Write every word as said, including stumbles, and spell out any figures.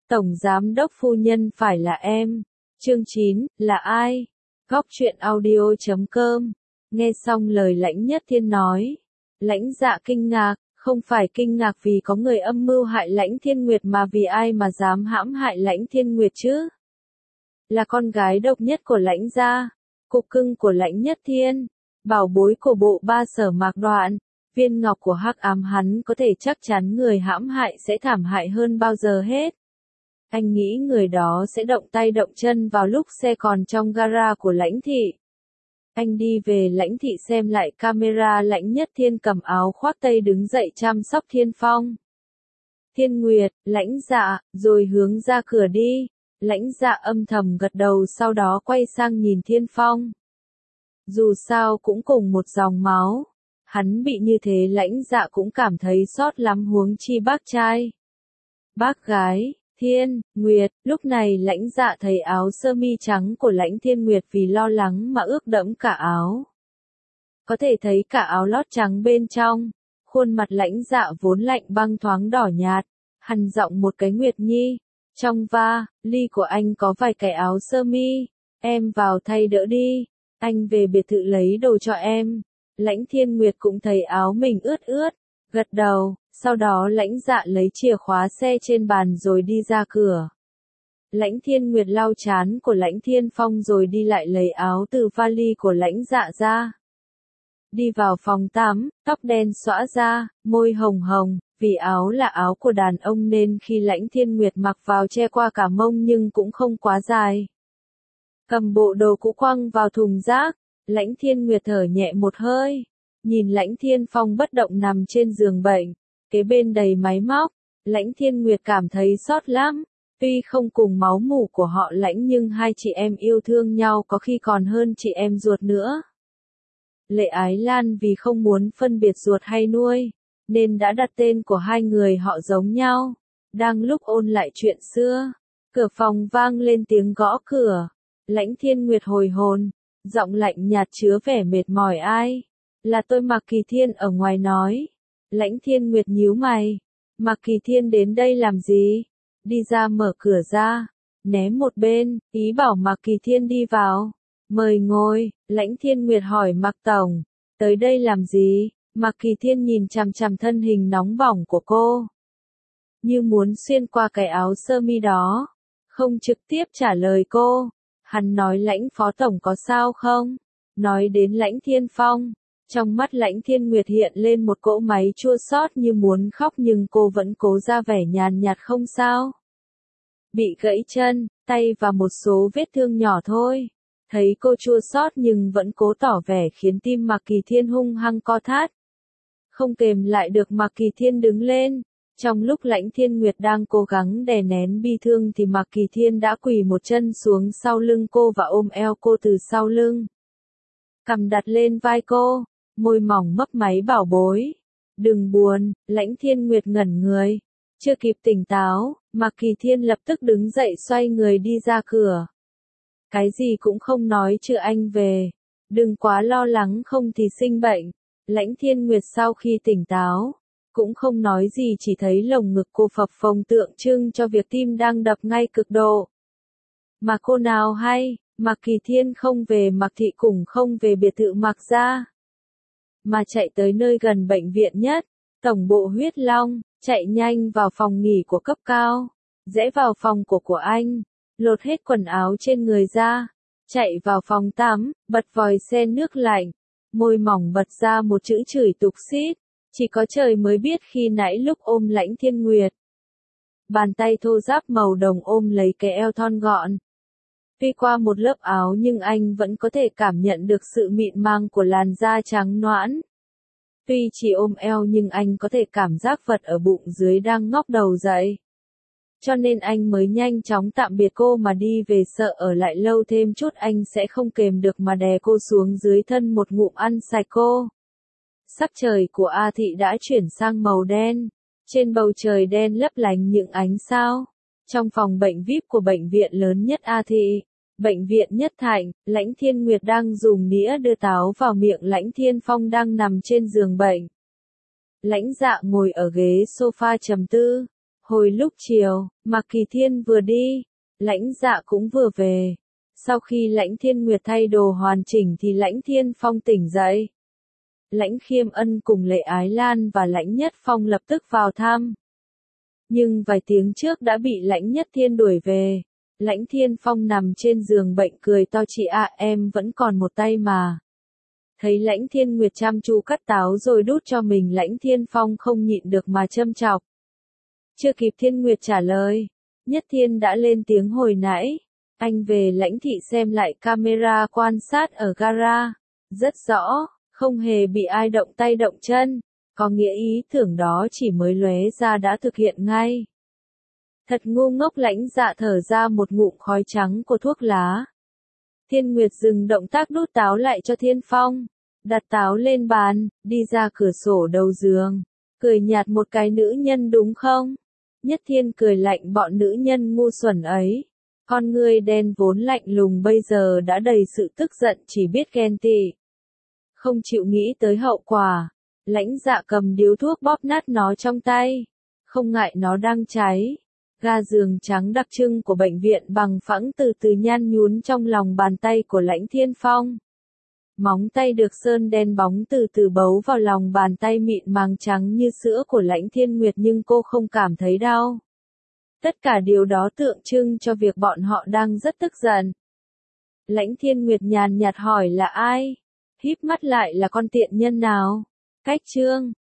Tổng giám đốc phu nhân phải là em. Chương chín, là ai? Góc truyện audio chấm com. Nghe xong lời Lãnh Nhất Thiên nói, Lãnh Dạ kinh ngạc, không phải kinh ngạc vì có người âm mưu hại Lãnh Thiên Nguyệt mà vì ai mà dám hãm hại Lãnh Thiên Nguyệt chứ? Là con gái độc nhất của Lãnh gia, cục cưng của Lãnh Nhất Thiên, bảo bối của bộ ba Sở Mạc Đoạn, viên ngọc của hắc ám, hắn có thể chắc chắn người hãm hại sẽ thảm hại hơn bao giờ hết. Anh nghĩ người đó sẽ động tay động chân vào lúc xe còn trong gara của Lãnh thị. Anh đi về Lãnh thị xem lại camera, Lãnh Nhất Thiên cầm áo khoác tây đứng dậy chăm sóc Thiên Phong. Thiên Nguyệt, Lãnh Dạ, rồi hướng ra cửa đi. Lãnh Dạ âm thầm gật đầu, sau đó quay sang nhìn Thiên Phong. Dù sao cũng cùng một dòng máu, hắn bị như thế Lãnh Dạ cũng cảm thấy xót lắm, huống chi bác trai. Bác gái, Thiên Nguyệt. Lúc này Lãnh Dạ thấy áo sơ mi trắng của Lãnh Thiên Nguyệt vì lo lắng mà ướt đẫm cả áo. Có thể thấy cả áo lót trắng bên trong. Khuôn mặt Lãnh Dạ vốn lạnh băng thoáng đỏ nhạt, hằn giọng một cái, Nguyệt Nhi, trong va ly của anh có vài cái áo sơ mi, em vào thay đỡ đi, anh về biệt thự lấy đồ cho em. Lãnh Thiên Nguyệt cũng thấy áo mình ướt ướt, gật đầu. Sau đó Lãnh Dạ lấy chìa khóa xe trên bàn rồi đi ra cửa. Lãnh Thiên Nguyệt lau trán của Lãnh Thiên Phong rồi đi lại lấy áo từ vali của Lãnh Dạ ra. Đi vào phòng tắm, tóc đen xõa ra, môi hồng hồng, vì áo là áo của đàn ông nên khi Lãnh Thiên Nguyệt mặc vào che qua cả mông nhưng cũng không quá dài. Cầm bộ đồ cũ quăng vào thùng rác, Lãnh Thiên Nguyệt thở nhẹ một hơi, nhìn Lãnh Thiên Phong bất động nằm trên giường bệnh. Kế bên đầy máy móc, Lãnh Thiên Nguyệt cảm thấy xót lắm, tuy không cùng máu mủ của họ Lãnh nhưng hai chị em yêu thương nhau có khi còn hơn chị em ruột nữa. Lệ Ái Lan vì không muốn phân biệt ruột hay nuôi, nên đã đặt tên của hai người họ giống nhau. Đang lúc ôn lại chuyện xưa, cửa phòng vang lên tiếng gõ cửa. Lãnh Thiên Nguyệt hồi hồn, giọng lạnh nhạt chứa vẻ mệt mỏi, ai? Là tôi, Mạc Kỳ Thiên ở ngoài nói. Lãnh Thiên Nguyệt nhíu mày, Mạc Kỳ Thiên đến đây làm gì? Đi ra mở cửa ra, ném một bên, ý bảo Mạc Kỳ Thiên đi vào. Mời ngồi. Lãnh Thiên Nguyệt hỏi Mạc Tổng, tới đây làm gì? Mạc Kỳ Thiên nhìn chằm chằm thân hình nóng bỏng của cô, như muốn xuyên qua cái áo sơ mi đó, không trực tiếp trả lời cô. Hắn nói Lãnh Phó Tổng có sao không? Nói đến Lãnh Thiên Phong, trong mắt Lãnh Thiên Nguyệt hiện lên một cỗ máy chua xót như muốn khóc nhưng cô vẫn cố ra vẻ nhàn nhạt, không sao. Bị gãy chân, tay và một số vết thương nhỏ thôi. Thấy cô chua xót nhưng vẫn cố tỏ vẻ khiến tim Mạc Kỳ Thiên hung hăng co thắt. Không kềm lại được Mạc Kỳ Thiên đứng lên. Trong lúc Lãnh Thiên Nguyệt đang cố gắng đè nén bi thương thì Mạc Kỳ Thiên đã quỳ một chân xuống sau lưng cô và ôm eo cô từ sau lưng. Cằm đặt lên vai cô, môi mỏng mấp máy, bảo bối. Đừng buồn. Lãnh Thiên Nguyệt ngẩn người. Chưa kịp tỉnh táo, Mạc Kỳ Thiên lập tức đứng dậy xoay người đi ra cửa. Cái gì cũng không nói, chưa anh về. Đừng quá lo lắng không thì sinh bệnh. Lãnh Thiên Nguyệt sau khi tỉnh táo, cũng không nói gì, chỉ thấy lồng ngực cô phập phồng tượng trưng cho việc tim đang đập ngay cực độ. Mà cô nào hay, Mạc Kỳ Thiên không về Mạc thị cũng không về biệt thự Mạc gia, mà chạy tới nơi gần bệnh viện nhất, tổng bộ Huyết Long, chạy nhanh vào phòng nghỉ của cấp cao, rẽ vào phòng của của anh, lột hết quần áo trên người ra, chạy vào phòng tắm, bật vòi sen nước lạnh, môi mỏng bật ra một chữ chửi tục xít, chỉ có trời mới biết khi nãy lúc ôm Lãnh Thiên Nguyệt. Bàn tay thô ráp màu đồng ôm lấy cái eo thon gọn. Tuy qua một lớp áo nhưng anh vẫn có thể cảm nhận được sự mịn màng của làn da trắng nõn. Tuy chỉ ôm eo nhưng anh có thể cảm giác vật ở bụng dưới đang ngóc đầu dậy. Cho nên anh mới nhanh chóng tạm biệt cô mà đi về, sợ ở lại lâu thêm chút anh sẽ không kềm được mà đè cô xuống dưới thân một ngụm ăn sạch cô. Sắc trời của A thị đã chuyển sang màu đen. Trên bầu trời đen lấp lánh những ánh sao. Trong phòng bệnh vi ai pi của bệnh viện lớn nhất A thị, bệnh viện Nhất Thạnh, Lãnh Thiên Nguyệt đang dùng nĩa đưa táo vào miệng Lãnh Thiên Phong đang nằm trên giường bệnh. Lãnh Dạ ngồi ở ghế sofa trầm tư. Hồi lúc chiều, Mạc Kỳ Thiên vừa đi, Lãnh Dạ cũng vừa về. Sau khi Lãnh Thiên Nguyệt thay đồ hoàn chỉnh thì Lãnh Thiên Phong tỉnh dậy. Lãnh Khiêm Ân cùng Lệ Ái Lan và Lãnh Nhất Phong lập tức vào thăm. Nhưng vài tiếng trước đã bị Lãnh Nhất Thiên đuổi về. Lãnh Thiên Phong nằm trên giường bệnh cười to, chị ạ, em vẫn còn một tay mà. Thấy Lãnh Thiên Nguyệt chăm chú cắt táo rồi đút cho mình, Lãnh Thiên Phong không nhịn được mà châm chọc. Chưa kịp Thiên Nguyệt trả lời, Nhất Thiên đã lên tiếng, hồi nãy anh về Lãnh thị xem lại camera quan sát ở gara, rất rõ, không hề bị ai động tay động chân, có nghĩa ý tưởng đó chỉ mới lóe ra đã thực hiện ngay. Thật ngu ngốc. Lãnh Dạ thở ra một ngụm khói trắng của thuốc lá. Thiên Nguyệt dừng động tác đút táo lại cho Thiên Phong, đặt táo lên bàn, đi ra cửa sổ đầu giường, cười nhạt, một cái nữ nhân đúng không? Nhất Thiên cười lạnh, bọn nữ nhân ngu xuẩn ấy. Con ngươi đen vốn lạnh lùng bây giờ đã đầy sự tức giận, chỉ biết ghen tị. Không chịu nghĩ tới hậu quả. Lãnh Dạ cầm điếu thuốc bóp nát nó trong tay. Không ngại nó đang cháy. Ga giường trắng đặc trưng của bệnh viện bằng phẳng từ từ nhan nhún trong lòng bàn tay của Lãnh Thiên Phong. Móng tay được sơn đen bóng từ từ bấu vào lòng bàn tay mịn màng trắng như sữa của Lãnh Thiên Nguyệt, nhưng cô không cảm thấy đau. Tất cả điều đó tượng trưng cho việc bọn họ đang rất tức giận. Lãnh Thiên Nguyệt nhàn nhạt hỏi, là ai? Híp mắt lại, là con tiện nhân nào? Cách Trương,